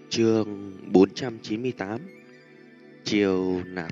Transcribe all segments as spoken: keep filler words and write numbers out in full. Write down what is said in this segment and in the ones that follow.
Chương bốn trăm chín mươi tám. Chiều nạp.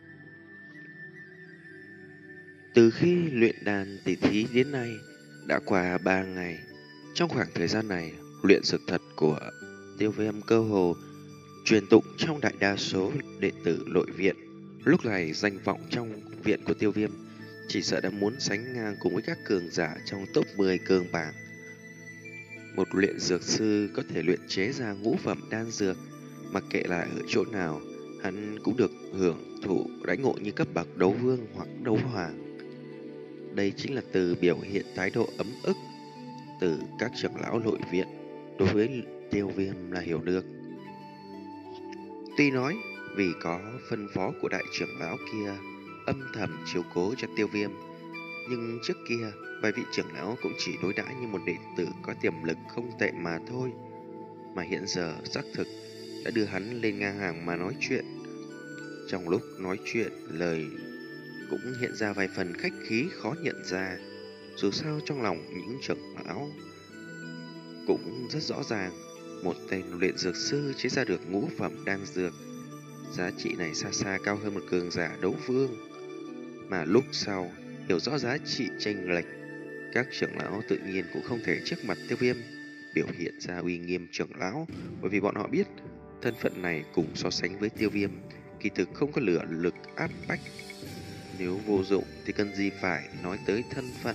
Từ khi luyện đàn tỷ thí đến nay đã qua ba ngày. Trong khoảng thời gian này, luyện dược thật của Tiêu Viêm cơ hồ truyền tụng trong đại đa số đệ tử nội viện. Lúc này danh vọng trong viện của Tiêu Viêm chỉ sợ đã muốn sánh ngang cùng với các cường giả trong top mười cường bảng. Một luyện dược sư có thể luyện chế ra ngũ phẩm đan dược, mặc kệ là ở chỗ nào, hắn cũng được hưởng thụ đãi ngộ như cấp bậc đấu vương hoặc đấu hoàng. Đây chính là từ biểu hiện thái độ ấm ức từ các trưởng lão nội viện đối với Tiêu Viêm là hiểu được. Tuy nói vì có phân phó của đại trưởng lão kia âm thầm chiếu cố cho Tiêu Viêm, nhưng trước kia vài vị trưởng lão cũng chỉ đối đãi như một đệ tử có tiềm lực không tệ mà thôi. Mà hiện giờ xác thực đã đưa hắn lên ngang hàng mà nói chuyện. Trong lúc nói chuyện, lời cũng hiện ra vài phần khách khí khó nhận ra. Dù sao trong lòng những trưởng lão cũng rất rõ ràng, một tên luyện dược sư chế ra được ngũ phẩm đan dược, giá trị này xa xa cao hơn một cường giả đấu vương. Mà lúc sau hiểu rõ giá trị chênh lệch, các trưởng lão tự nhiên cũng không thể trước mặt Tiêu Viêm biểu hiện ra uy nghiêm trưởng lão, bởi vì bọn họ biết thân phận này cùng so sánh với Tiêu Viêm kỳ thực không có lửa lực áp bách. Nếu vô dụng thì cần gì phải nói tới thân phận.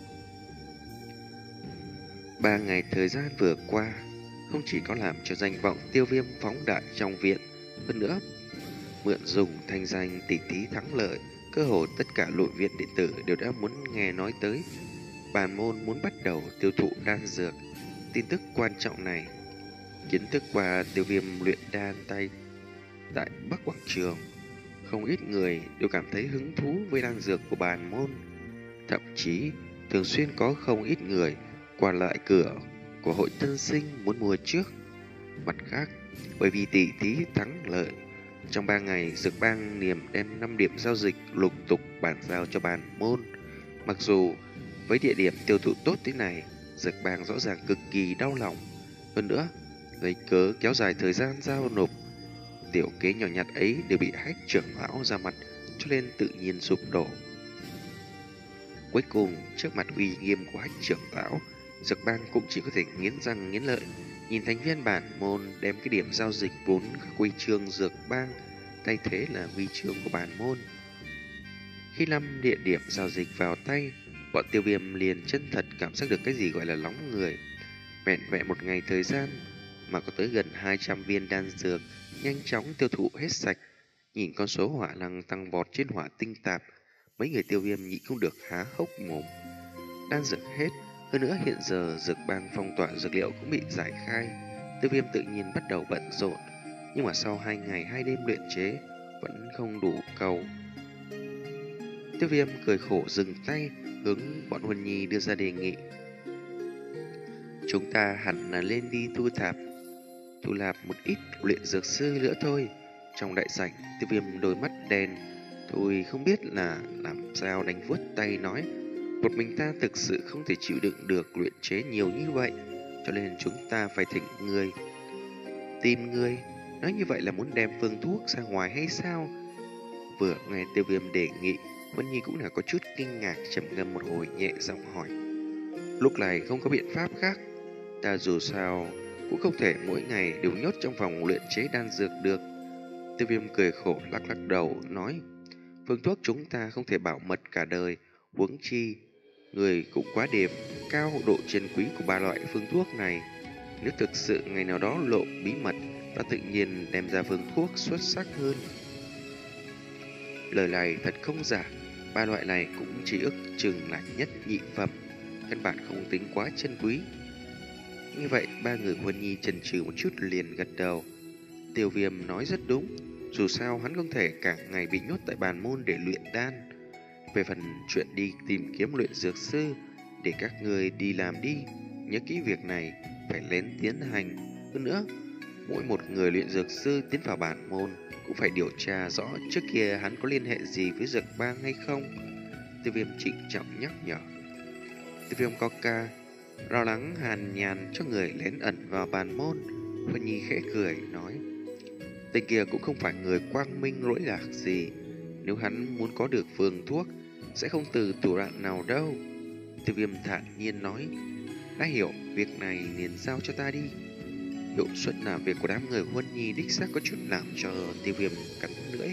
Ba ngày thời gian vừa qua không chỉ có làm cho danh vọng Tiêu Viêm phóng đại trong viện, hơn nữa mượn dùng thanh danh tỷ thí thắng lợi, cơ hồ tất cả nội viện đệ tử đều đã muốn nghe nói tới bản môn muốn bắt đầu tiêu thụ đan dược. Tin tức quan trọng này, kiến thức qua Tiêu Viêm luyện đan tay tại Bắc Quảng Trường, không ít người đều cảm thấy hứng thú với đan dược của bản môn. Thậm chí thường xuyên có không ít người qua lại cửa của hội tân sinh muốn mua trước. Mặt khác, bởi vì tỷ thí thắng lợi, trong ba ngày Dược Bang Niềm đem năm điểm giao dịch lục tục bàn giao cho bản môn. Mặc dù với địa điểm tiêu thụ tốt thế này, Dược Bang rõ ràng cực kỳ đau lòng. Hơn nữa, lấy cớ kéo dài thời gian giao nộp, tiểu kế nhỏ nhặt ấy đều bị Hách trưởng lão ra mặt, cho nên tự nhiên sụp đổ. Cuối cùng, trước mặt uy nghiêm của Hách trưởng lão, Dược Bang cũng chỉ có thể nghiến răng nghiến lợi, nhìn thành viên bản môn đem cái điểm giao dịch vốn quy chương Dược Bang thay thế là huy chương của bản môn. Khi năm địa điểm giao dịch vào tay, bọn Tiêu Viêm liền chân thật cảm giác được cái gì gọi là nóng người. Vẹn vẹn một ngày thời gian mà có tới gần hai trăm viên đan dược nhanh chóng tiêu thụ hết sạch. Nhìn con số hỏa năng tăng vọt trên hỏa tinh tạp, mấy người Tiêu Viêm nhịn không được há hốc mồm. Đan dược hết, hơn nữa hiện giờ Dược Bang phong tỏa dược liệu cũng bị giải khai. Tiêu Viêm tự nhiên bắt đầu bận rộn, nhưng mà sau hai ngày hai đêm luyện chế vẫn không đủ cầu. Tiêu Viêm cười khổ dừng tay, hướng bọn Huân Nhi đưa ra đề nghị. Chúng ta hẳn là lên đi thu thạp thu lạp một ít luyện dược sư nữa thôi. Trong đại sảnh, Tiêu Viêm đôi mắt đen thôi không biết là làm sao đánh vuốt tay nói, một mình ta thực sự không thể chịu đựng được luyện chế nhiều như vậy, cho nên chúng ta phải thỉnh người. Tìm người? Nói như vậy là muốn đem phương thuốc ra ngoài hay sao? Vừa nghe Tiêu Viêm đề nghị, Vân Nhi cũng là có chút kinh ngạc, trầm ngâm một hồi nhẹ giọng hỏi. Lúc này không có biện pháp khác, ta dù sao cũng không thể mỗi ngày đều nhốt trong phòng luyện chế đan dược được. Tiêu Viêm cười khổ lắc lắc đầu nói, phương thuốc chúng ta không thể bảo mật cả đời, huống chi người cũng quá đề cao độ chân quý của ba loại phương thuốc này. Nếu thực sự ngày nào đó lộ bí mật, ta tự nhiên đem ra phương thuốc xuất sắc hơn. Lời này thật không giả, ba loại này cũng chỉ ước chừng là nhất nhị phẩm, căn bản không tính quá chân quý. Như vậy, ba người Huân Nhi chần chừ một chút liền gật đầu. Tiêu Viêm nói rất đúng, dù sao hắn không thể cả ngày bị nhốt tại bàn môn để luyện đan. Về phần chuyện đi tìm kiếm luyện dược sư, để các người đi làm đi, nhớ kỹ việc này phải lén tiến hành. Hơn nữa, mỗi một người luyện dược sư tiến vào bản môn cũng phải điều tra rõ trước kia hắn có liên hệ gì với Dược Bang hay không. Tiêu Viêm trịnh trọng nhắc nhở. Tiêu Viêm có ca lo lắng hàn nhàn cho người lén ẩn vào bàn môn, Huân Nhi khẽ cười nói, tên kia cũng không phải người quang minh lỗi lạc gì. Nếu hắn muốn có được phương thuốc, sẽ không từ thủ đoạn nào đâu. Tiêu Viêm thản nhiên nói, đã hiểu, việc này liền giao cho ta đi. Hiệu suất làm việc của đám người Huân Nhi đích xác có chút làm cho Tiêu Viêm cắn lưỡi.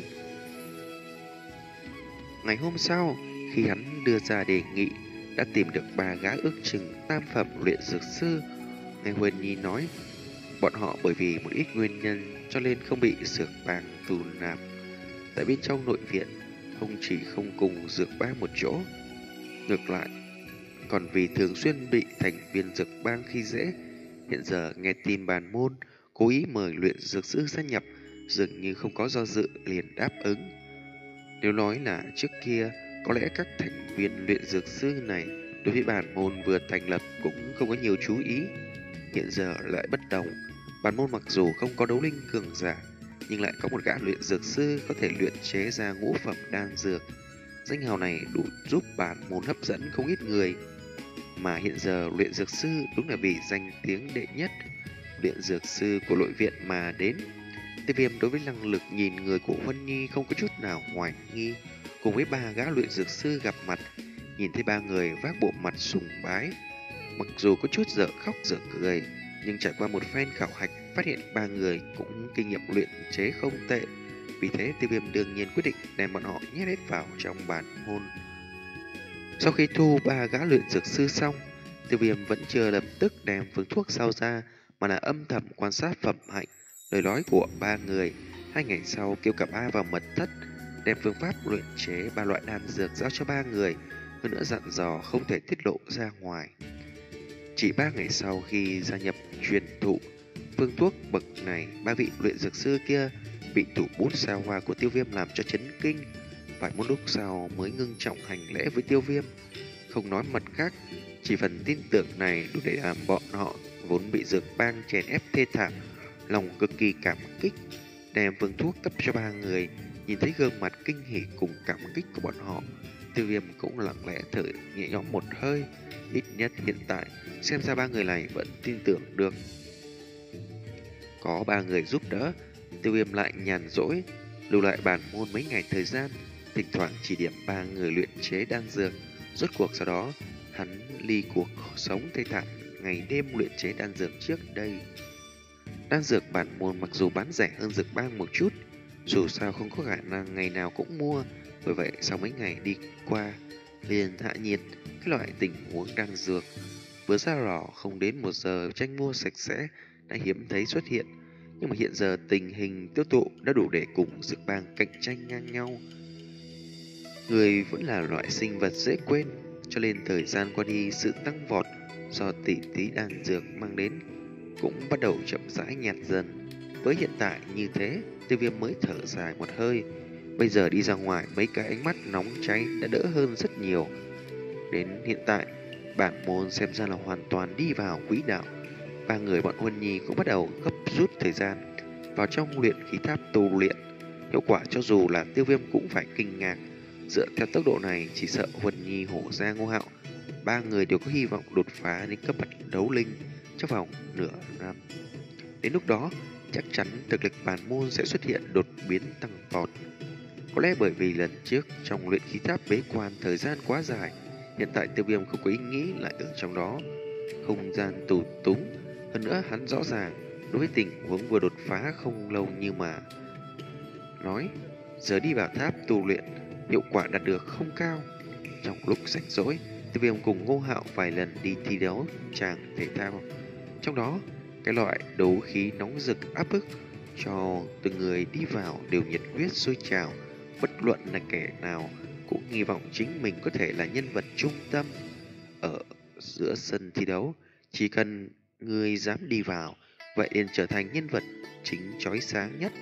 Ngày hôm sau, khi hắn đưa ra đề nghị, đã tìm được ba gã ước chừng tam phẩm luyện dược sư. Nghe Huân Nhi nói, bọn họ bởi vì một ít nguyên nhân cho nên không bị dược bang tù nạp tại bên trong nội viện, không chỉ không cùng dược bang một chỗ, ngược lại còn vì thường xuyên bị thành viên dược bang khi dễ. Hiện giờ nghe tin bản môn cố ý mời luyện dược sư gia nhập, dường như không có do dự liền đáp ứng. Nếu nói là trước kia, có lẽ các thành viên luyện dược sư này đối với bản môn vừa thành lập cũng không có nhiều chú ý. Hiện giờ lại bất đồng. Bản môn mặc dù không có đấu linh cường giả, nhưng lại có một gã luyện dược sư có thể luyện chế ra ngũ phẩm đan dược. Danh hào này đủ giúp bản môn hấp dẫn không ít người. Mà hiện giờ luyện dược sư đúng là vì danh tiếng đệ nhất luyện dược sư của nội viện mà đến. Tiêu Viêm đối với năng lực nhìn người của Huân Nhi không có chút nào hoài nghi. Cùng với ba gã luyện dược sư gặp mặt, nhìn thấy ba người vác bộ mặt sùng bái, mặc dù có chút dở khóc dở cười, nhưng trải qua một phen khảo hạch phát hiện ba người cũng kinh nghiệm luyện chế không tệ. Vì thế Tiêu Viêm đương nhiên quyết định đem bọn họ nhét hết vào trong bản môn. Sau khi thu ba gã luyện dược sư xong, Tiêu Viêm vẫn chưa lập tức đem phương thuốc sao ra, mà là âm thầm quan sát phẩm hạnh, lời nói của ba người. Hai ngày sau kêu cả ba vào mật thất, đem phương pháp luyện chế ba loại đan dược giao cho ba người, hơn nữa dặn dò không thể tiết lộ ra ngoài. Chỉ ba ngày sau khi gia nhập truyền thụ phương thuốc bậc này, ba vị luyện dược sư kia bị thủ bút sao hoa của Tiêu Viêm làm cho chấn kinh, phải một lúc sau mới ngưng trọng hành lễ với Tiêu Viêm. Không nói mặt khác, chỉ phần tin tưởng này đủ để làm bọn họ vốn bị dược bang chèn ép thê thảm, lòng cực kỳ cảm kích, đem phương thuốc cấp cho ba người. Nhìn thấy gương mặt kinh hỉ cùng cảm kích của bọn họ, Tiêu Viêm cũng lặng lẽ thở nhẹ nhõm một hơi. Ít nhất hiện tại, xem ra ba người này vẫn tin tưởng được. Có ba người giúp đỡ, Tiêu Viêm lại nhàn rỗi, lưu lại bản môn mấy ngày thời gian, thỉnh thoảng chỉ điểm ba người luyện chế đan dược. Rốt cuộc sau đó, hắn ly cuộc sống thê thảm ngày đêm luyện chế đan dược trước đây. Đan dược bản môn mặc dù bán rẻ hơn dược bang một chút, dù sao không có khả năng ngày nào cũng mua, bởi vậy sau mấy ngày đi qua, liền hạ nhiệt cái loại tình huống đan dược vừa ra lò không đến một giờ tranh mua sạch sẽ đã hiếm thấy xuất hiện. Nhưng mà hiện giờ tình hình tiêu thụ đã đủ để cùng dược bang cạnh tranh ngang nhau. Người vẫn là loại sinh vật dễ quên, cho nên thời gian qua đi, sự tăng vọt do tỷ tí đan dược mang đến cũng bắt đầu chậm rãi nhạt dần. Với hiện tại như thế, Tiêu Viêm mới thở dài một hơi. Bây giờ đi ra ngoài, mấy cái ánh mắt nóng cháy đã đỡ hơn rất nhiều. Đến hiện tại, bản môn xem ra là hoàn toàn đi vào quỹ đạo. Ba người bọn Huân Nhi cũng bắt đầu gấp rút thời gian vào trong luyện khí tháp tu luyện. Hiệu quả cho dù là Tiêu Viêm cũng phải kinh ngạc. Dựa theo tốc độ này, chỉ sợ Huân Nhi, Hổ Gia, Ngô Hạo, ba người đều có hy vọng đột phá đến cấp bậc đấu linh trong vòng nửa năm. Đến lúc đó, chắc chắn thực lực bản môn sẽ xuất hiện đột biến tăng vọt. Có lẽ bởi vì lần trước trong luyện khí tháp bế quan thời gian quá dài, hiện tại Tiêu Viêm không có ý nghĩ lại ở trong đó. Không gian tù túng, hơn nữa hắn rõ ràng đối với tình huống vừa đột phá không lâu như mà nói, giờ đi vào tháp tu luyện, hiệu quả đạt được không cao. Trong lúc rảnh rỗi, Tiêu Viêm cùng Ngô Hạo vài lần đi thi đấu tràng thể thao. Trong đó, cái loại đấu khí nóng rực áp bức cho từng người đi vào đều nhiệt huyết sôi trào, bất luận là kẻ nào cũng hy vọng chính mình có thể là nhân vật trung tâm ở giữa sân thi đấu. Chỉ cần người dám đi vào, vậy liền trở thành nhân vật chính chói sáng nhất.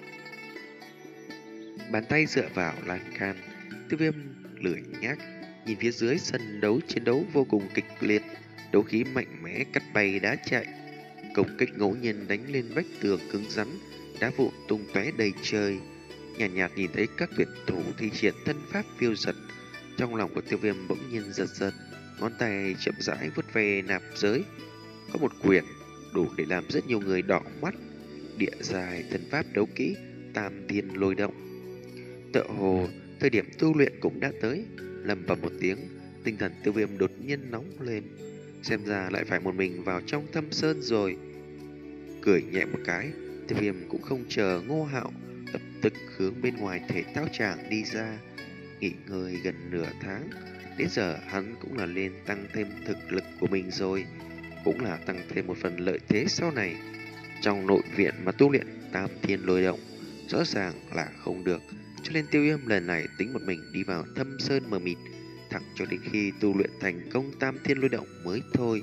Bàn tay dựa vào lan can, Tiêu Viêm lười nhác nhìn phía dưới sân đấu, chiến đấu vô cùng kịch liệt, đấu khí mạnh mẽ cắt bay đá chạy, công kích ngẫu nhiên đánh lên vách tường cứng rắn, đá vụn tung tóe đầy trời. Nhàn nhạt, nhạt nhìn thấy các tuyển thủ thi triển thân pháp phiêu giật, trong lòng của Tiêu Viêm bỗng nhiên giật giật, ngón tay chậm rãi vuốt về nạp giới. Có một quyển đủ để làm rất nhiều người đỏ mắt. địa dài thần pháp đấu kỹ Tam Thiên Lôi Động. Tựa hồ thời điểm tu luyện cũng đã tới. Lầm bầm một tiếng, tinh thần Tiêu Viêm đột nhiên nóng lên, xem ra lại phải một mình vào trong thâm sơn rồi. Cười nhẹ một cái, Tiêu Viêm cũng không chờ Ngô Hạo, lập tức hướng bên ngoài thể thao tràng đi ra. Nghỉ ngơi gần nửa tháng, đến giờ hắn cũng là lên tăng thêm thực lực của mình rồi, cũng là tăng thêm một phần lợi thế sau này. Trong nội viện mà tu luyện Tam Thiên Lôi Động rõ ràng là không được, cho nên Tiêu Viêm lần này tính một mình đi vào thâm sơn mờ mịt, thẳng cho đến khi tu luyện thành công Tam Thiên Lôi Động mới thôi.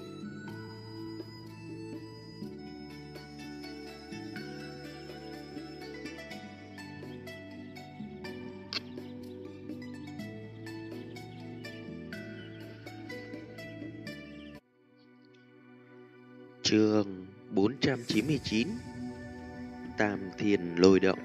Chương bốn trăm chín mươi chín Tam Thiên Lôi Động.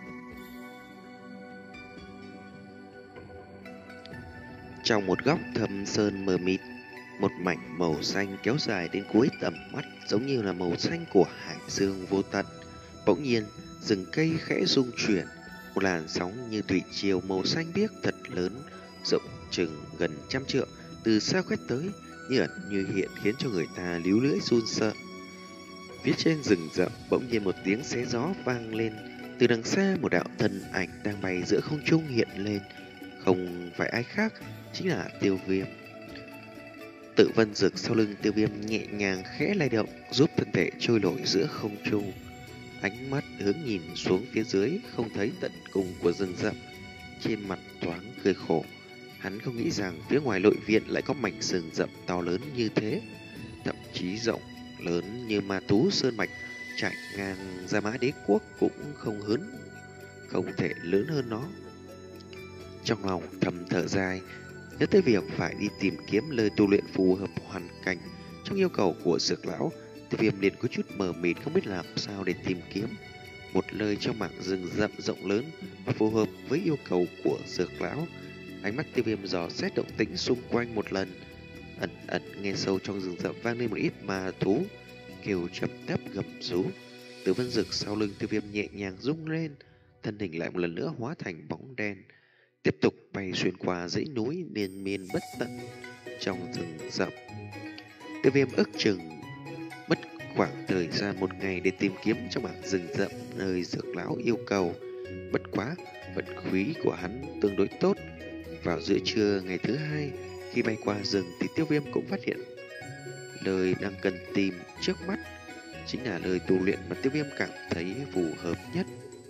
Trong một góc thâm sơn mờ mịt, một mảnh màu xanh kéo dài đến cuối tầm mắt, giống như là màu xanh của hải dương vô tận. Bỗng nhiên, rừng cây khẽ rung chuyển, một làn sóng như thủy triều màu xanh biếc thật lớn, rộng chừng gần trăm trượng, từ xa quét tới, như ẩn như hiện, khiến cho người ta líu lưỡi run sợ. Phía trên rừng rậm bỗng nhiên một tiếng xé gió vang lên, từ đằng xa một đạo thân ảnh đang bay giữa không trung hiện lên, không phải ai khác, chính là Tiêu Viêm. Tự Vân Dực sau lưng Tiêu Viêm nhẹ nhàng khẽ lay động, giúp thân thể trôi nổi giữa không trung. Ánh mắt hướng nhìn xuống phía dưới, không thấy tận cùng của rừng rậm, trên mặt thoáng cười khổ. Hắn không nghĩ rằng phía ngoài nội viện lại có mảnh rừng rậm to lớn như thế, thậm chí rộng lớn như Ma Tú Sơn Mạch, trải ngang Gia Mã Đế Quốc cũng không hớn, không thể lớn hơn nó. Trong lòng thầm thở dài, nhớ tới việc phải đi tìm kiếm lời tu luyện phù hợp hoàn cảnh trong yêu cầu của Dược lão, Tiêu Viêm liền có chút mờ mịt, không biết làm sao để tìm kiếm một lời trong mảng rừng rậm rộng lớn và phù hợp với yêu cầu của Dược lão. Ánh mắt Tiêu Viêm dò xét động tĩnh xung quanh một lần, ẩn ẩn nghe sâu trong rừng rậm vang lên một ít ma thú kêu trầm thấp gầm rú. Từ Vân Dực sau lưng Tiêu Viêm nhẹ nhàng rung lên, thân hình lại một lần nữa hóa thành bóng đen, tiếp tục bay xuyên qua dãy núi liên miên bất tận trong rừng rậm. Tiêu Viêm ước chừng mất khoảng thời gian một ngày để tìm kiếm trong mảng rừng rậm nơi Dược lão yêu cầu. Bất quá vận khí của hắn tương đối tốt. Vào giữa trưa ngày thứ hai, khi bay qua rừng thì Tiêu Viêm cũng phát hiện lời đang cần tìm trước mắt chính là lời tu luyện mà Tiêu Viêm cảm thấy phù hợp nhất.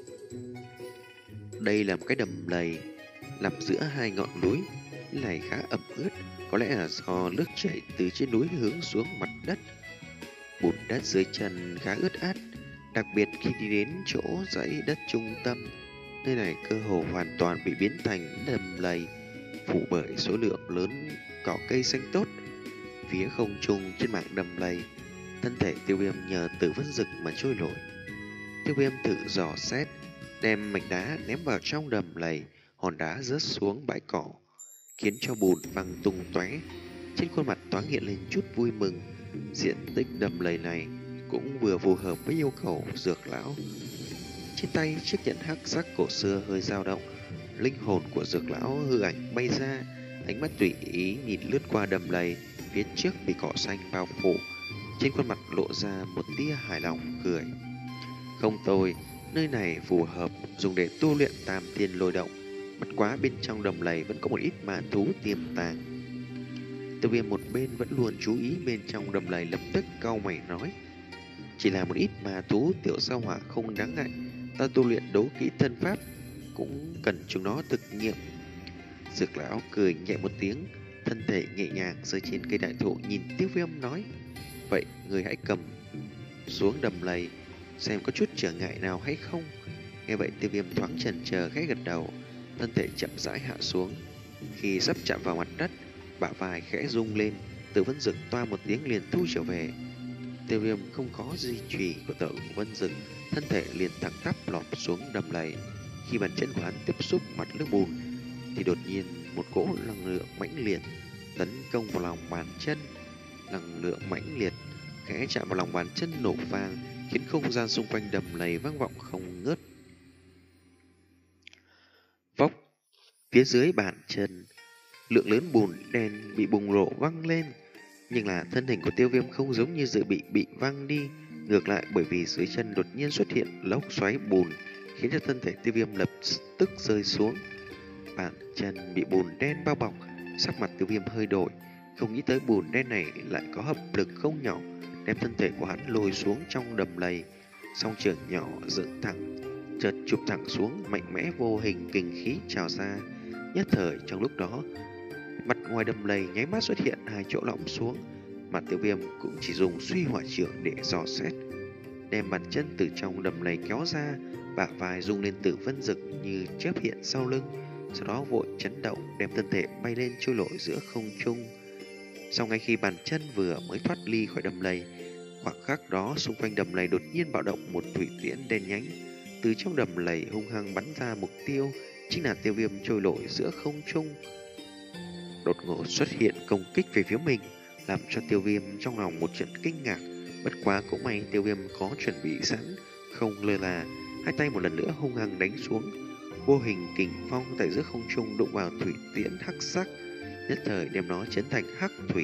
Đây là một cái đầm lầy nằm giữa hai ngọn núi, này khá ẩm ướt, có lẽ là do nước chảy từ trên núi hướng xuống mặt đất. Bùn đất dưới chân khá ướt át, đặc biệt khi đi đến chỗ dãy đất trung tâm, nơi này cơ hồ hoàn toàn bị biến thành đầm lầy, phủ bởi số lượng lớn cỏ cây xanh tốt. Phía không trung trên mảng đầm lầy, thân thể Tiêu Viêm nhờ Tử Vân Dực mà trôi nổi. Tiêu Viêm thử dò xét, đem mảnh đá ném vào trong đầm lầy, hòn đá rớt xuống bãi cỏ, khiến cho bùn văng tung tóe. Trên khuôn mặt thoáng hiện lên chút vui mừng. Diện tích đầm lầy này cũng vừa phù hợp với yêu cầu Dược lão. Trên tay chiếc nhẫn hắc sắc cổ xưa hơi dao động, linh hồn của Dược lão hư ảnh bay ra, ánh mắt tùy ý nhìn lướt qua đầm lầy phía trước bị cỏ xanh bao phủ, trên khuôn mặt lộ ra một tia hài lòng cười. Không tồi, nơi này phù hợp dùng để tu luyện Tam Thiên Lôi Động. Bất quá bên trong đầm lầy vẫn có một ít ma thú tiềm tàng. Tiêu Viêm một bên vẫn luôn chú ý bên trong đầm lầy, lập tức cau mày nói: chỉ là một ít ma thú tiểu sao hỏa không đáng ngại, ta tu luyện đấu kỹ thân pháp cũng cần chúng nó thực nghiệm. Dược lão cười nhẹ một tiếng, thân thể nhẹ nhàng rơi trên cây đại thụ, nhìn Tiêu Viêm nói: vậy người hãy cầm xuống đầm lầy xem có chút trở ngại nào hay không. Nghe vậy Tiêu Viêm thoáng chần chờ khẽ gật đầu, thân thể chậm rãi hạ xuống. Khi sắp chạm vào mặt đất, bả vai khẽ rung lên, Tử Vân Dực toa một tiếng liền thu trở về. Tiêu Viêm không có di trì của Tử Vân Dực, thân thể liền thẳng tắp lọt xuống đầm lầy. Khi bàn chân của hắn tiếp xúc mặt nước bùn thì đột nhiên một cỗ năng lượng mãnh liệt tấn công vào lòng bàn chân. Năng lượng mãnh liệt khẽ chạm vào lòng bàn chân nổ vang, khiến không gian xung quanh đầm lầy vang vọng không ngớt. Vóc phía dưới bàn chân, lượng lớn bùn đen bị bùng nổ văng lên, nhưng là thân hình của Tiêu Viêm không giống như dự bị bị văng đi, ngược lại bởi vì dưới chân đột nhiên xuất hiện lốc xoáy bùn, khiến cho thân thể Tiêu Viêm lập tức rơi xuống. Bàn chân bị bùn đen bao bọc, sắc mặt Tiêu Viêm hơi đổi, không nghĩ tới bùn đen này lại có hấp lực không nhỏ, đem thân thể của hắn lôi xuống trong đầm lầy. Song trường nhỏ dựng thẳng, chợt chụp thẳng xuống, mạnh mẽ vô hình kình khí trào ra. Nhất thời trong lúc đó, mặt ngoài đầm lầy nháy mắt xuất hiện hai chỗ lõm xuống, mà Tiêu Viêm cũng chỉ dùng suy hỏa trưởng để dò xét, đem bàn chân từ trong đầm lầy kéo ra, bả vai rung lên tử vân rực như chớp hiện sau lưng, sau đó vội chấn động đem thân thể bay lên trôi nổi giữa không trung. Sau ngay khi bàn chân vừa mới thoát ly khỏi đầm lầy, khoảng khắc đó xung quanh đầm lầy đột nhiên bạo động một thủy tiễn đen nhánh, từ trong đầm lầy hung hăng bắn ra mục tiêu, chính là Tiêu Viêm trôi nổi giữa không trung. Đột ngột xuất hiện công kích về phía mình, làm cho Tiêu Viêm trong lòng một trận kinh ngạc. Bất quá cũng may Tiêu Viêm có chuẩn bị sẵn, không lơ là, hai tay một lần nữa hung hăng đánh xuống. Vô hình kình phong tại giữa không trung đụng vào thủy tiễn hắc sắc, nhất thời đem nó chấn thành hắc thủy.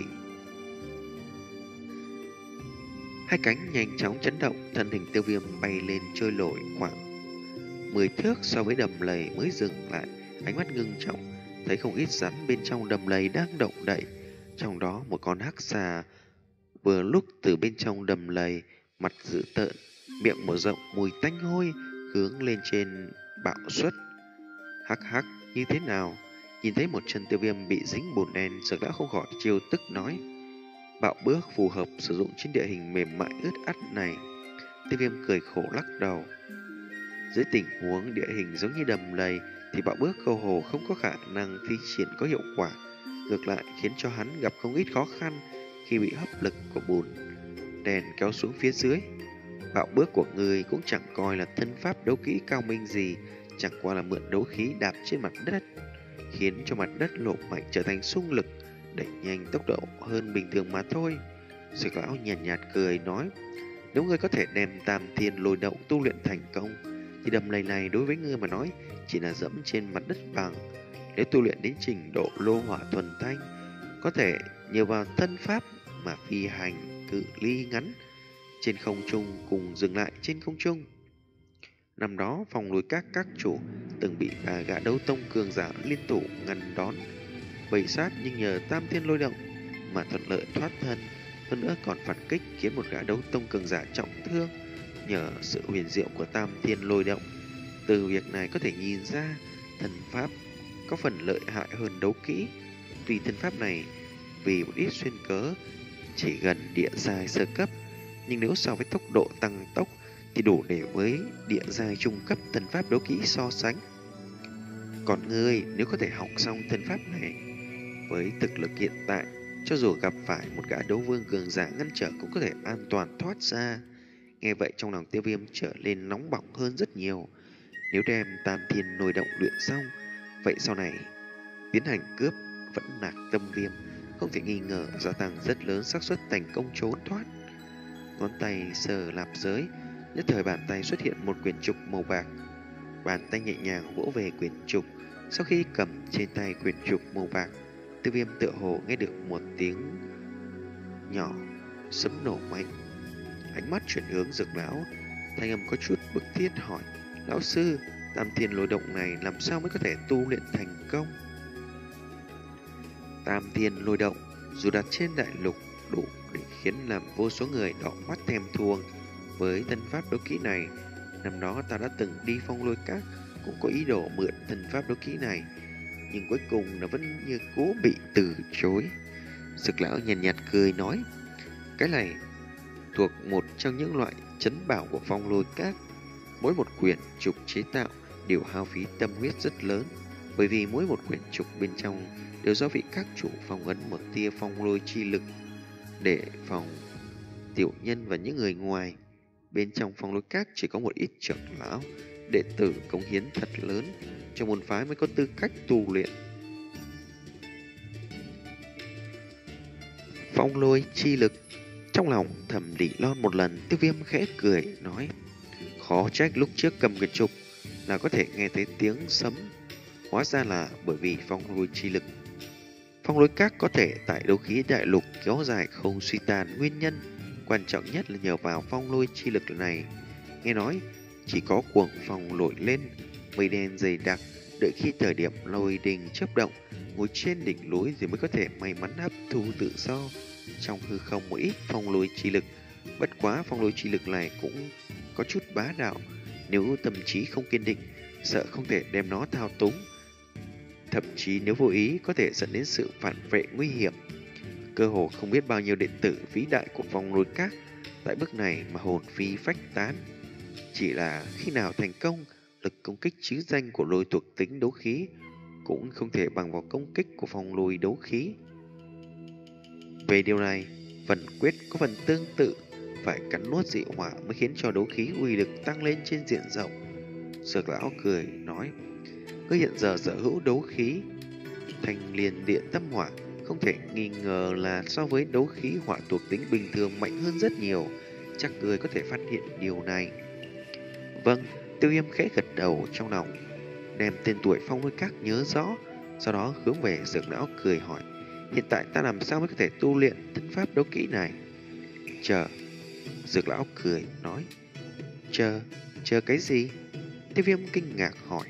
Hai cánh nhanh chóng chấn động, thân hình Tiêu Viêm bay lên trôi nổi khoảng mười thước so với đầm lầy mới dừng lại, ánh mắt ngưng trọng, thấy không ít rắn bên trong đầm lầy đang động đậy. Trong đó một con hắc xà vừa lúc từ bên trong đầm lầy, mặt dữ tợn, miệng mở rộng, mùi tanh hôi hướng lên trên bạo xuất. Hắc hắc, như thế nào? Nhìn thấy một chân Tiêu Viêm bị dính bùn đen, Dược Lão không khỏi trêu tức nói. Bạo bước phù hợp sử dụng trên địa hình mềm mại ướt át này. Tiêu Viêm cười khổ lắc đầu. Dưới tình huống địa hình giống như đầm lầy thì bạo bước cơ hồ không có khả năng thi triển có hiệu quả, ngược lại khiến cho hắn gặp không ít khó khăn khi bị hấp lực của bùn đèn kéo xuống phía dưới. Bạo bước của người cũng chẳng coi là thân pháp đấu kỹ cao minh gì, chẳng qua là mượn đấu khí đạp trên mặt đất, khiến cho mặt đất lộ mạnh trở thành xung lực, đẩy nhanh tốc độ hơn bình thường mà thôi. Dược Lão nhàn nhạt, nhạt cười nói, nếu ngươi có thể đem Tam Thiên Lôi Động tu luyện thành công, thì đầm lầy này đối với ngươi mà nói chỉ là dẫm trên mặt đất bằng. Nếu tu luyện đến trình độ lô hỏa thuần thanh, có thể nhờ vào thân pháp mà phi hành cự ly ngắn trên không trung cùng dừng lại trên không trung. Năm đó phòng núi các các chủ từng bị bà gã đấu tông cường giả liên tục ngăn đón bầy sát, nhưng nhờ Tam Thiên Lôi Động mà thuận lợi thoát thân, hơn nữa còn phản kích khiến một gã đấu tông cường giả trọng thương. Nhờ sự huyền diệu của Tam Thiên Lôi Động, từ việc này có thể nhìn ra thần pháp có phần lợi hại hơn đấu kỹ. Tuy thần pháp này vì một ít xuyên cớ chỉ gần địa giai sơ cấp, nhưng nếu so với tốc độ tăng tốc thì đủ để với địa giai trung cấp thần pháp đấu kỹ so sánh. Còn ngươi nếu có thể học xong thần pháp này, với thực lực hiện tại, cho dù gặp phải một gã đấu vương cường giả ngăn trở cũng có thể an toàn thoát ra. Nghe vậy trong lòng Tiêu Viêm trở lên nóng bỏng hơn rất nhiều. Nếu đem Tam Thiên Lôi Động luyện xong, vậy sau này tiến hành cướp vẫn nạc tâm viêm không thể nghi ngờ gia tăng rất lớn xác suất thành công trốn thoát. Ngón tay sờ lạp giới, nhất thời bàn tay xuất hiện một quyển trục màu bạc. Bàn tay nhẹ nhàng vỗ về quyển trục. Sau khi cầm trên tay quyển trục màu bạc, Tiêu Viêm tựa hồ nghe được một tiếng nhỏ sấm nổ mạnh. Ánh mắt chuyển hướng Dược Lão, thanh âm có chút bức thiết hỏi, lão sư, Tam Thiên Lôi Động này làm sao mới có thể tu luyện thành công? Tam Thiên Lôi Động dù đặt trên đại lục đủ để khiến làm vô số người đỏ mắt thèm thuồng. Với thân pháp đấu kỹ này, năm đó ta đã từng đi Phong Lôi Các, cũng có ý đồ mượn thân pháp đấu kỹ này, nhưng cuối cùng nó vẫn như cố bị từ chối. Dược Lão nhàn nhạt, nhạt cười nói, cái này thuộc một trong những loại trấn bảo của Phong Lôi Các. Mỗi một quyển trục chế tạo đều hao phí tâm huyết rất lớn, bởi vì mỗi một quyển trục bên trong đều do vị các chủ phong ấn một tia phong lôi chi lực để phòng tiểu nhân và những người ngoài. Bên trong Phong Lôi Các chỉ có một ít trưởng lão, đệ tử cống hiến thật lớn cho môn phái mới có tư cách tu luyện. Phong lôi chi lực Trong lòng thầm đỉ lon một lần, Tiêu Viêm khẽ cười nói: khó trách lúc trước cầm quyển trục là có thể nghe thấy tiếng sấm, hóa ra là bởi vì phong lôi chi lực. Phong lôi các có thể tại đấu khí đại lục kéo dài không suy tàn, nguyên nhân quan trọng nhất là nhờ vào phong lôi chi lực này. Nghe nói chỉ có cuồng phong nổi lên, mây đen dày đặc, đợi khi thời điểm lôi đình chớp động, ngồi trên đỉnh núi thì mới có thể may mắn hấp thu tự do trong hư không một ít phong lôi chi lực. Bất quá phong lôi chi lực này cũng có chút bá đạo, nếu tâm trí không kiên định, sợ không thể đem nó thao túng. Thậm chí nếu vô ý có thể dẫn đến sự phản vệ nguy hiểm. Cơ hồ không biết bao nhiêu đệ tử vĩ đại của phong lôi các tại bước này mà hồn phi phách tán. Chỉ là khi nào thành công, lực công kích chứ danh của lôi thuộc tính đấu khí cũng không thể bằng vào công kích của phong lôi đấu khí. Về điều này, phần quyết có phần tương tự, phải cắn nuốt dị hỏa mới khiến cho đấu khí uy lực tăng lên trên diện rộng. Dược lão cười nói: ngươi hiện giờ sở hữu đấu khí thành liền điện tâm hỏa, không thể nghi ngờ là so với đấu khí hỏa thuộc tính bình thường mạnh hơn rất nhiều. Chắc ngươi có thể phát hiện điều này. Vâng, Tiêu Viêm khẽ gật đầu trong lòng, đem tên tuổi phong lôi các nhớ rõ, sau đó hướng về dược lão cười hỏi: hiện tại ta làm sao mới có thể tu luyện thân pháp đấu kỹ này? Chờ. Dược lão cười nói: chờ, chờ cái gì? Tiêu Viêm kinh ngạc hỏi.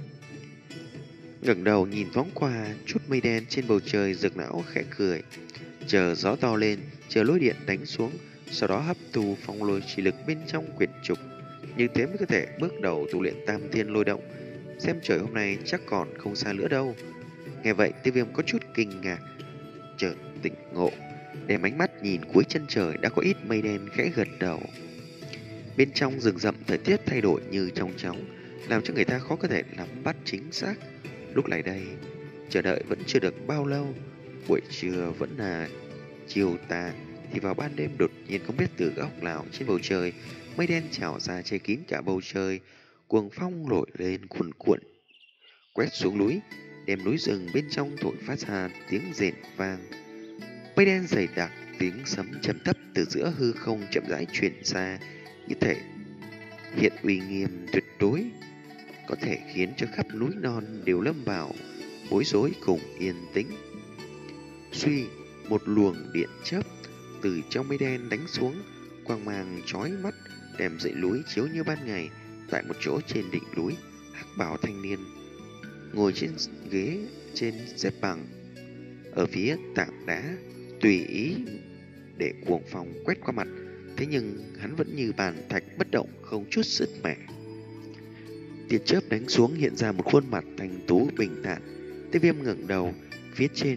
Ngẩng đầu nhìn thoáng qua chút mây đen trên bầu trời, dược lão khẽ cười: chờ gió to lên, chờ lôi điện đánh xuống, sau đó hấp thu phong lôi chỉ lực bên trong quyển trục, như thế mới có thể bước đầu tu luyện tam thiên lôi động. Xem trời hôm nay chắc còn không xa nữa đâu. Nghe vậy, Tiêu Viêm có chút kinh ngạc, chợt tỉnh ngộ, đem ánh mắt nhìn cuối chân trời đã có ít mây đen, khẽ gật đầu. Bên trong rừng rậm thời tiết thay đổi như trong chóng, làm cho người ta khó có thể nắm bắt chính xác. Lúc này đây, chờ đợi vẫn chưa được bao lâu, buổi trưa vẫn là chiều tà, thì vào ban đêm đột nhiên không biết từ góc nào trên bầu trời, mây đen trào ra che kín cả bầu trời, cuồng phong nổi lên cuồn cuộn, quét xuống núi, đem núi rừng bên trong thổi phát ra tiếng rền vang. Mây đen dày đặc, tiếng sấm trầm thấp từ giữa hư không chậm rãi truyền ra, như thể hiện uy nghiêm tuyệt đối, có thể khiến cho khắp núi non đều lâm vào bối rối cùng yên tĩnh. Suy, một luồng điện chớp từ trong mây đen đánh xuống, quang mang chói mắt, đem dãy núi chiếu như ban ngày. Tại một chỗ trên đỉnh núi, hắc bào thanh niên ngồi trên ghế trên xếp bằng ở phía tảng đá, tùy ý để cuồng phong quét qua mặt. Thế nhưng hắn vẫn như bàn thạch bất động, không chút sức mẻ. Tia chớp đánh xuống hiện ra một khuôn mặt thanh tú bình thản. Tiêu Viêm ngẩng đầu, phía trên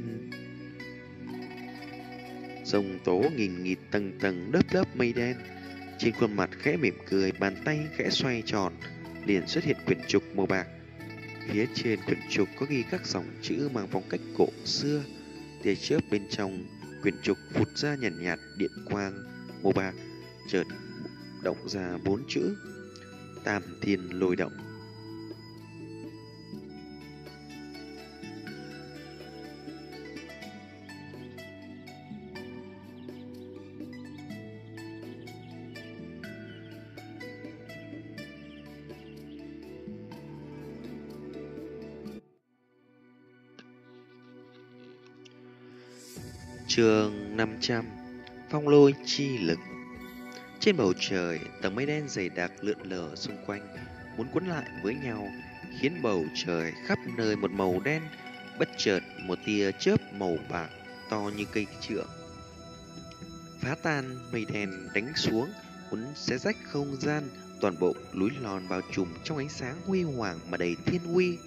rồng tố nghìn nghịt tầng tầng lớp lớp mây đen. Trên khuôn mặt khẽ mỉm cười, bàn tay khẽ xoay tròn, liền xuất hiện quyển trục màu bạc. Phía trên quyển trục có ghi các dòng chữ mang phong cách cổ xưa. Tia chớp bên trong quyển trục phụt ra nhàn nhạt, nhạt điện quang màu bạc, chợt động ra bốn chữ: Tam Thiên Lôi Động. Chương năm trăm: Phong lôi chi lực. Trên bầu trời, tầng mây đen dày đặc lượn lờ xung quanh, muốn cuốn lại với nhau, khiến bầu trời khắp nơi một màu đen. Bất chợt, một tia chớp màu bạc to như cây trượng phá tan mây đen đánh xuống, muốn xé rách không gian. Toàn bộ núi lòn bao trùm trong ánh sáng huy hoàng mà đầy thiên uy.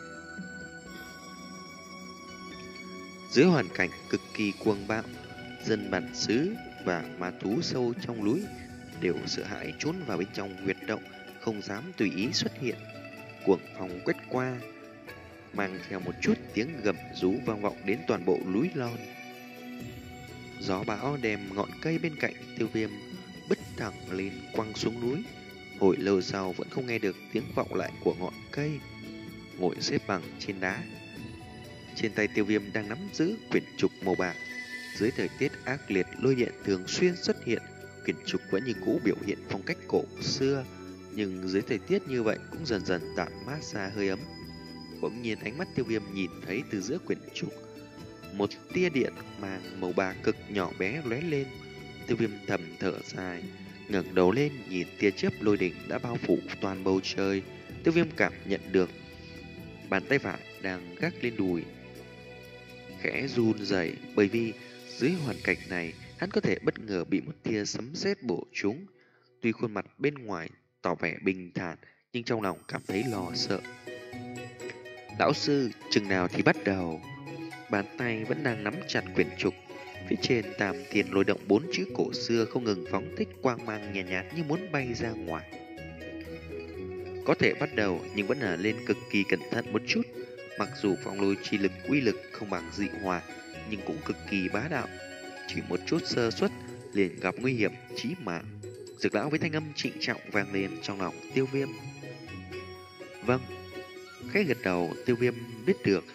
Dưới hoàn cảnh cực kỳ cuồng bạo, dân bản xứ và ma thú sâu trong núi đều sợ hãi trốn vào bên trong huyệt động, không dám tùy ý xuất hiện. Cuồng phong quét qua, mang theo một chút tiếng gầm rú vang vọng đến toàn bộ núi lon. Gió bão đem ngọn cây bên cạnh Tiêu Viêm bứt thẳng lên quăng xuống núi. Hồi lâu sau vẫn không nghe được tiếng vọng lại của ngọn cây. Ngồi xếp bằng trên đá, trên tay Tiêu Viêm đang nắm giữ quyển trục màu bạc. Dưới thời tiết ác liệt, lôi điện thường xuyên xuất hiện, quyển trục vẫn như cũ biểu hiện phong cách cổ xưa, nhưng dưới thời tiết như vậy cũng dần dần tản mát ra hơi ấm. Bỗng nhiên ánh mắt Tiêu Viêm nhìn thấy từ giữa quyển trục một tia điện màng màu bạc cực nhỏ bé lóe lên. Tiêu Viêm thầm thở dài, ngẩng đầu lên nhìn tia chớp lôi đỉnh đã bao phủ toàn bầu trời. Tiêu Viêm cảm nhận được bàn tay phải đang gác lên đùi khẽ run rẩy, bởi vì dưới hoàn cảnh này hắn có thể bất ngờ bị một tia sấm sét bổ trúng. Tuy khuôn mặt bên ngoài tỏ vẻ bình thản, nhưng trong lòng cảm thấy lo sợ. Lão sư, chừng nào thì bắt đầu? Bàn tay vẫn đang nắm chặt quyển trục. Phía trên tam thiên lôi động bốn chữ cổ xưa không ngừng phóng thích quang mang nhàn nhạt, nhạt như muốn bay ra ngoài. Có thể bắt đầu nhưng vẫn là lên cực kỳ cẩn thận một chút. Mặc dù phong lôi chi lực uy lực không bằng dị hỏa, nhưng cũng cực kỳ bá đạo. Chỉ một chút sơ suất liền gặp nguy hiểm chí mạng. Dược lão với thanh âm trịnh trọng vang lên trong lòng Tiêu Viêm. Vâng. Khẽ gật đầu, Tiêu Viêm biết được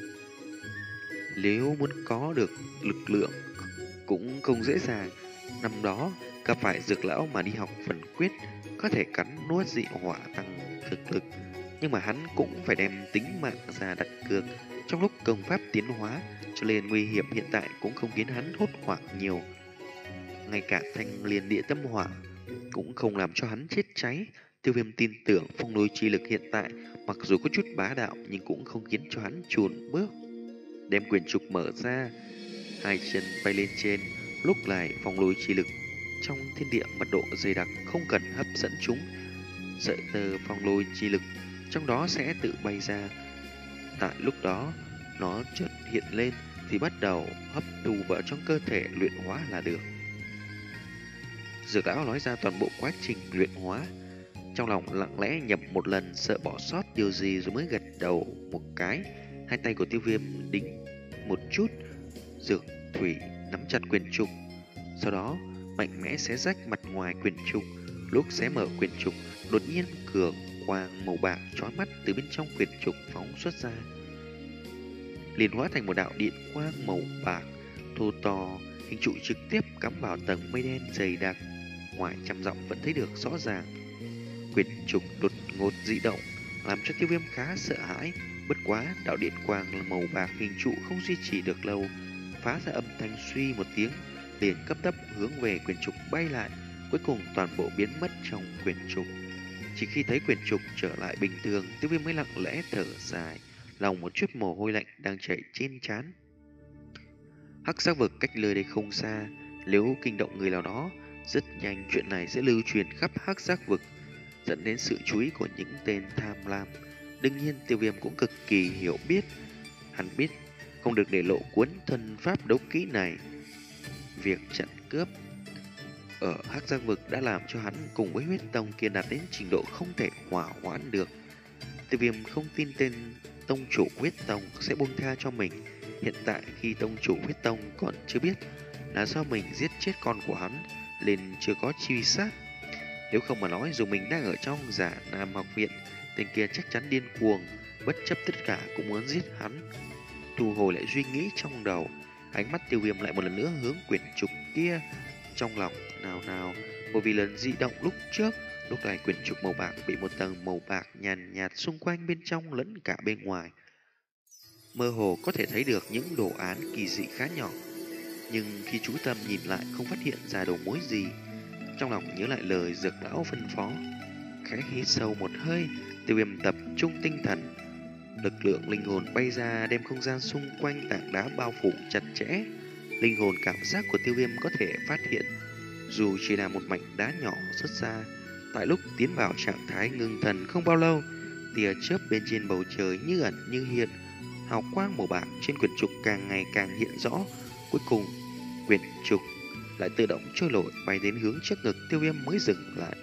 nếu muốn có được lực lượng cũng không dễ dàng. Năm đó gặp phải dược lão mà đi học phần quyết, có thể cắn nuốt dị hỏa tăng thực lực, nhưng mà hắn cũng phải đem tính mạng ra đặt cược trong lúc công pháp tiến hóa, cho nên nguy hiểm hiện tại cũng không khiến hắn hốt hoảng nhiều. Ngay cả thanh liên địa tâm hỏa cũng không làm cho hắn chết cháy. Tiêu Viêm tin tưởng phong lôi chi lực hiện tại mặc dù có chút bá đạo nhưng cũng không khiến cho hắn chùn bước. Đem quyển trục mở ra, hai chân bay lên trên. Lúc này phong lôi chi lực trong thiên địa mật độ dày đặc, không cần hấp dẫn chúng, sợi tơ phong lôi chi lực trong đó sẽ tự bay ra. Tại lúc đó nó chợt hiện lên thì bắt đầu hấp thu vào trong cơ thể luyện hóa là được. Dược lão nói ra toàn bộ quá trình luyện hóa, trong lòng lặng lẽ nhẩm một lần, sợ bỏ sót điều gì rồi mới gật đầu một cái. Hai tay của Tiêu Viêm đính một chút dược thủy nắm chặt quyển trục, sau đó mạnh mẽ xé rách mặt ngoài quyển trục. Lúc xé mở quyển trục, đột nhiên cường quang màu bạc chói mắt từ bên trong quyển trục phóng xuất ra, liền hóa thành một đạo điện quang màu bạc thô to, hình trụ trực tiếp cắm vào tầng mây đen dày đặc. Ngoài trăm dặm vẫn thấy được rõ ràng. Quyển trục đột ngột dị động, làm cho Tiêu Viêm khá sợ hãi. Bất quá đạo điện quang màu bạc hình trụ không duy trì được lâu, phá ra âm thanh suy một tiếng, liền cấp tốc hướng về quyển trục bay lại, cuối cùng toàn bộ biến mất trong quyển trục. Chỉ khi thấy quyển trục trở lại bình thường, Tiêu Viêm mới lặng lẽ thở dài, lòng một chút mồ hôi lạnh đang chảy trên trán. Hắc Giác Vực cách nơi đây không xa, nếu kinh động người nào đó, rất nhanh chuyện này sẽ lưu truyền khắp Hắc Giác Vực, dẫn đến sự chú ý của những tên tham lam. Đương nhiên Tiêu Viêm cũng cực kỳ hiểu biết, hắn biết không được để lộ cuốn thân pháp đấu kỹ này. Việc chặn cướp ở Hắc Giác Vực đã làm cho hắn cùng với huyết tông kia đạt đến trình độ không thể hỏa hoãn được. Tiêu Viêm không tin tên tông chủ huyết tông sẽ buông tha cho mình. Hiện tại khi tông chủ huyết tông còn chưa biết là do mình giết chết con của hắn, nên chưa có truy sát. Nếu không mà nói, dù mình đang ở trong Giả Nam học viện, tên kia chắc chắn điên cuồng, bất chấp tất cả cũng muốn giết hắn. Thu hồi lại suy nghĩ trong đầu, ánh mắt Tiêu Viêm lại một lần nữa hướng quyển trục kia. Trong lòng nào nào, bởi vì lần dị động lúc trước, lúc này quyển trục màu bạc bị một tầng màu bạc nhàn nhạt xung quanh bên trong lẫn cả bên ngoài. Mơ hồ có thể thấy được những đồ án kỳ dị khá nhỏ, nhưng khi chú tâm nhìn lại không phát hiện ra đầu mối gì. Trong lòng nhớ lại lời dược lão phân phó, khẽ hít sâu một hơi, Tiêu Viêm tập trung tinh thần, lực lượng linh hồn bay ra, đem không gian xung quanh tảng đá bao phủ chặt chẽ. Linh hồn cảm giác của Tiêu Viêm có thể phát hiện, dù chỉ là một mảnh đá nhỏ xuất ra. Tại lúc tiến vào trạng thái ngưng thần không bao lâu, tia chớp bên trên bầu trời như ẩn như hiện, hào quang màu bạc trên quyển trục càng ngày càng hiện rõ. Cuối cùng, quyển trục lại tự động trôi nổi bay đến hướng trước ngực Tiêu Viêm mới dừng lại.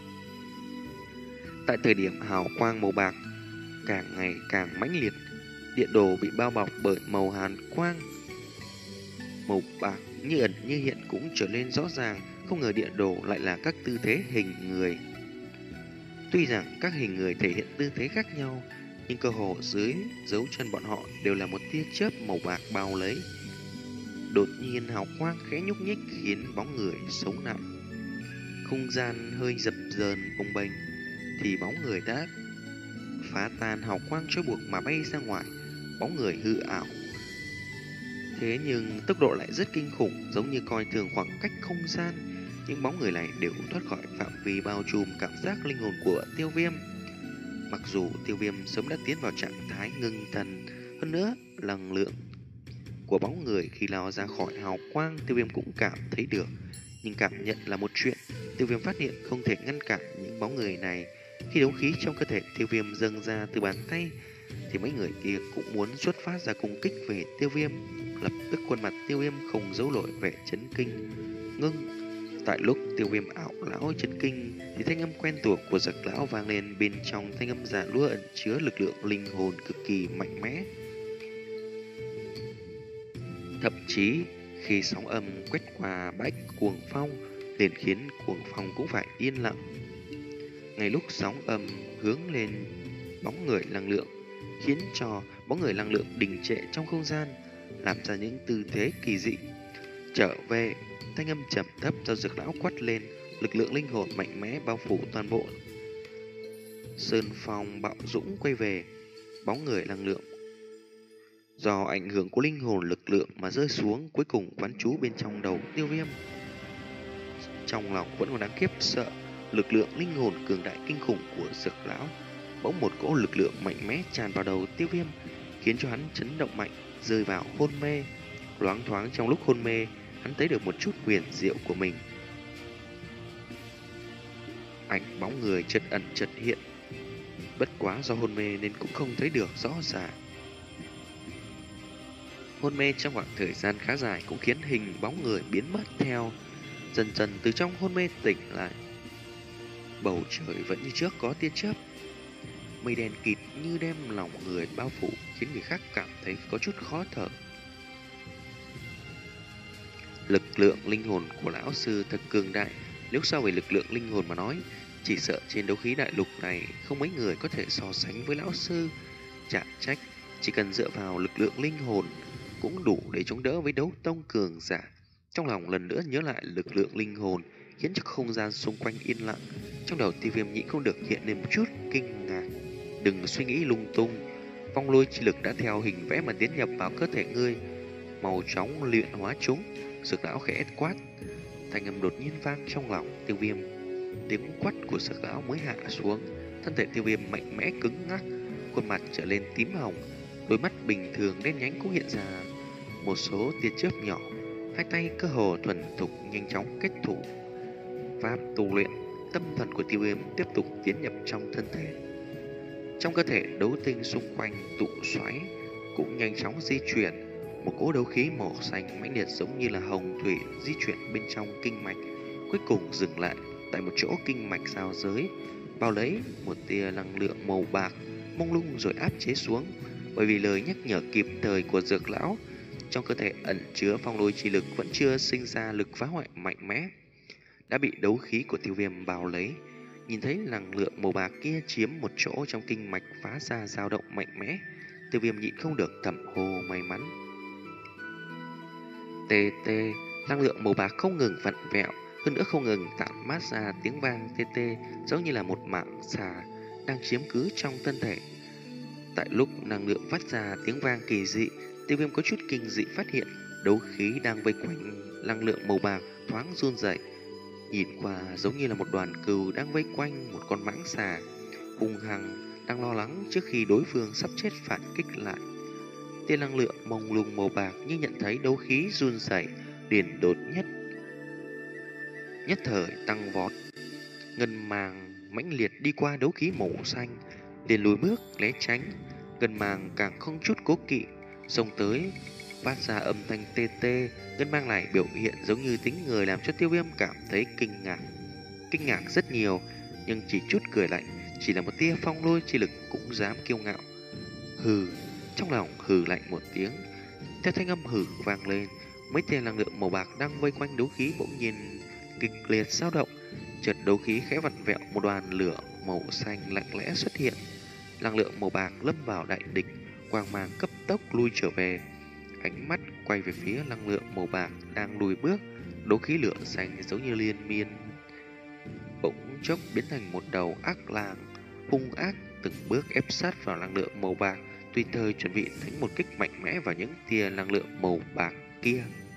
Tại thời điểm hào quang màu bạc càng ngày càng mãnh liệt, địa đồ bị bao bọc bởi màu hàn quang màu bạc như ẩn như hiện cũng trở nên rõ ràng. Không ngờ địa đồ lại là các tư thế hình người. Tuy rằng các hình người thể hiện tư thế khác nhau, nhưng cơ hồ dưới dấu chân bọn họ đều là một tia chớp màu bạc bao lấy. Đột nhiên hào quang khẽ nhúc nhích khiến bóng người sống lại. Không gian hơi dập dờn bồng bềnh thì bóng người đã phá tan hào quang trói buộc mà bay ra ngoài. Bóng người hư ảo, thế nhưng tốc độ lại rất kinh khủng, giống như coi thường khoảng cách không gian. Những bóng người này đều thoát khỏi phạm vi bao trùm cảm giác linh hồn của Tiêu Viêm. Mặc dù Tiêu Viêm sớm đã tiến vào trạng thái ngưng thần, hơn nữa năng lượng của bóng người khi lao ra khỏi hào quang Tiêu Viêm cũng cảm thấy được. Nhưng cảm nhận là một chuyện, Tiêu Viêm phát hiện không thể ngăn cản những bóng người này. Khi đấu khí trong cơ thể Tiêu Viêm dâng ra từ bàn tay thì mấy người kia cũng muốn xuất phát ra công kích về Tiêu Viêm. Lập tức khuôn mặt Tiêu Viêm không giấu nổi vẻ chấn kinh, ngưng. Tại lúc Tiêu Viêm ảo lão chấn kinh thì thanh âm quen thuộc của Dực lão vang lên, bên trong thanh âm giả lúa ẩn chứa lực lượng linh hồn cực kỳ mạnh mẽ. Thậm chí khi sóng âm quét qua bãi cuồng phong liền khiến cuồng phong cũng phải yên lặng. Ngay lúc sóng âm hướng lên bóng người năng lượng, khiến cho bóng người năng lượng đình trệ trong không gian, làm ra những tư thế kỳ dị. Trở về, thanh âm trầm thấp do Dực lão quát lên, lực lượng linh hồn mạnh mẽ bao phủ toàn bộ sơn phong bạo dũng quay về. Bóng người năng lượng do ảnh hưởng của linh hồn lực lượng mà rơi xuống, cuối cùng quán trú bên trong đầu Tiêu Viêm. Trong lòng vẫn còn đáng khiếp sợ lực lượng linh hồn cường đại kinh khủng của Dực lão. Bỗng một cỗ lực lượng mạnh mẽ tràn vào đầu Tiêu Viêm, khiến cho hắn chấn động mạnh, rơi vào hôn mê. Loáng thoáng trong lúc hôn mê, hắn thấy được một chút huyền diệu của mình. Ảnh bóng người chợt ẩn chợt hiện, bất quá do hôn mê nên cũng không thấy được rõ ràng. Hôn mê trong khoảng thời gian khá dài cũng khiến hình bóng người biến mất theo. Dần dần từ trong hôn mê tỉnh lại, bầu trời vẫn như trước có tia chớp, mây đen kịt như đem lòng người bao phủ, khiến người khác cảm thấy có chút khó thở. Lực lượng linh hồn của lão sư thật cường đại. Nếu so về lực lượng linh hồn mà nói, chỉ sợ trên đấu khí đại lục này không mấy người có thể so sánh với lão sư. Chả trách, chỉ cần dựa vào lực lượng linh hồn cũng đủ để chống đỡ với đấu tông cường giả. Trong lòng lần nữa nhớ lại lực lượng linh hồn, khiến cho không gian xung quanh yên lặng. Trong đầu Tiêu Viêm nhịn không được hiện lên một chút kinh ngạc. Đừng suy nghĩ lung tung, phong lôi chi lực đã theo hình vẽ mà tiến nhập vào cơ thể ngươi, mau chóng luyện hóa chúng. Dực lão khẽ quát, thanh âm đột nhiên vang trong lòng Tiêu Viêm. Tiếng quát của Dực lão mới hạ xuống, thân thể Tiêu Viêm mạnh mẽ cứng ngắc, khuôn mặt trở lên tím hồng, đôi mắt bình thường đen nhánh cũng hiện ra một số tia chớp nhỏ. Hai tay cơ hồ thuần thục nhanh chóng kết thủ pháp tu luyện. Tâm thần của Tiêu Viêm tiếp tục tiến nhập trong thân thể. Trong cơ thể đấu tinh xung quanh tụ xoáy cũng nhanh chóng di chuyển. Một cỗ đấu khí màu xanh mãnh liệt giống như là hồng thủy di chuyển bên trong kinh mạch, cuối cùng dừng lại tại một chỗ kinh mạch giao giới, bao lấy một tia năng lượng màu bạc mông lung rồi áp chế xuống. Bởi vì lời nhắc nhở kịp thời của Dược lão, trong cơ thể ẩn chứa phong lôi chi lực vẫn chưa sinh ra lực phá hoại mạnh mẽ, đã bị đấu khí của Tiêu Viêm bao lấy. Nhìn thấy năng lượng màu bạc kia chiếm một chỗ trong kinh mạch phá ra dao động mạnh mẽ, Tiêu Viêm nhịn không được thầm hô may mắn. Tê tê, năng lượng màu bạc không ngừng vặn vẹo, hơn nữa không ngừng tản mát ra tiếng vang tê tê, giống như là một mạng xà đang chiếm cứ trong thân thể. Tại lúc năng lượng phát ra tiếng vang kỳ dị, Tiêu Viêm có chút kinh dị phát hiện đấu khí đang vây quanh năng lượng màu bạc thoáng run rẩy. Nhìn qua giống như là một đoàn cừu đang vây quanh một con mãng xà hung hăng, đang lo lắng trước khi đối phương sắp chết phản kích lại. Tia năng lượng mông lung màu bạc như nhận thấy đấu khí run rẩy, liền đột nhất nhất thời tăng vọt, ngân màng mãnh liệt đi qua đấu khí màu xanh, liền lùi bước né tránh. Ngân màng càng không chút cố kỵ xông tới, phát ra âm thanh tê tê. Ngân mang này biểu hiện giống như tính người, làm cho Tiêu Viêm cảm thấy kinh ngạc. Kinh ngạc rất nhiều, nhưng chỉ chút cười lạnh. Chỉ là một tia phong lôi chi lực cũng dám kiêu ngạo. Hừ, trong lòng hừ lạnh một tiếng. Theo thanh âm hừ vang lên, mấy tia năng lượng màu bạc đang vây quanh đấu khí bỗng nhiên kịch liệt dao động. Chợt đấu khí khẽ vặn vẹo, một đoàn lửa màu xanh lặng lẽ xuất hiện. Năng lượng màu bạc lâm vào đại địch, quang mang cấp tốc lui trở về. ánh mắt quay về phía năng lượng màu bạc đang lùi bước. Đấu khí lửa xanh giống như liên miên bỗng chốc biến thành một đầu ác lang hung ác, từng bước ép sát vào năng lượng màu bạc, tùy thời chuẩn bị đánh một kích mạnh mẽ vào những tia năng lượng màu bạc kia.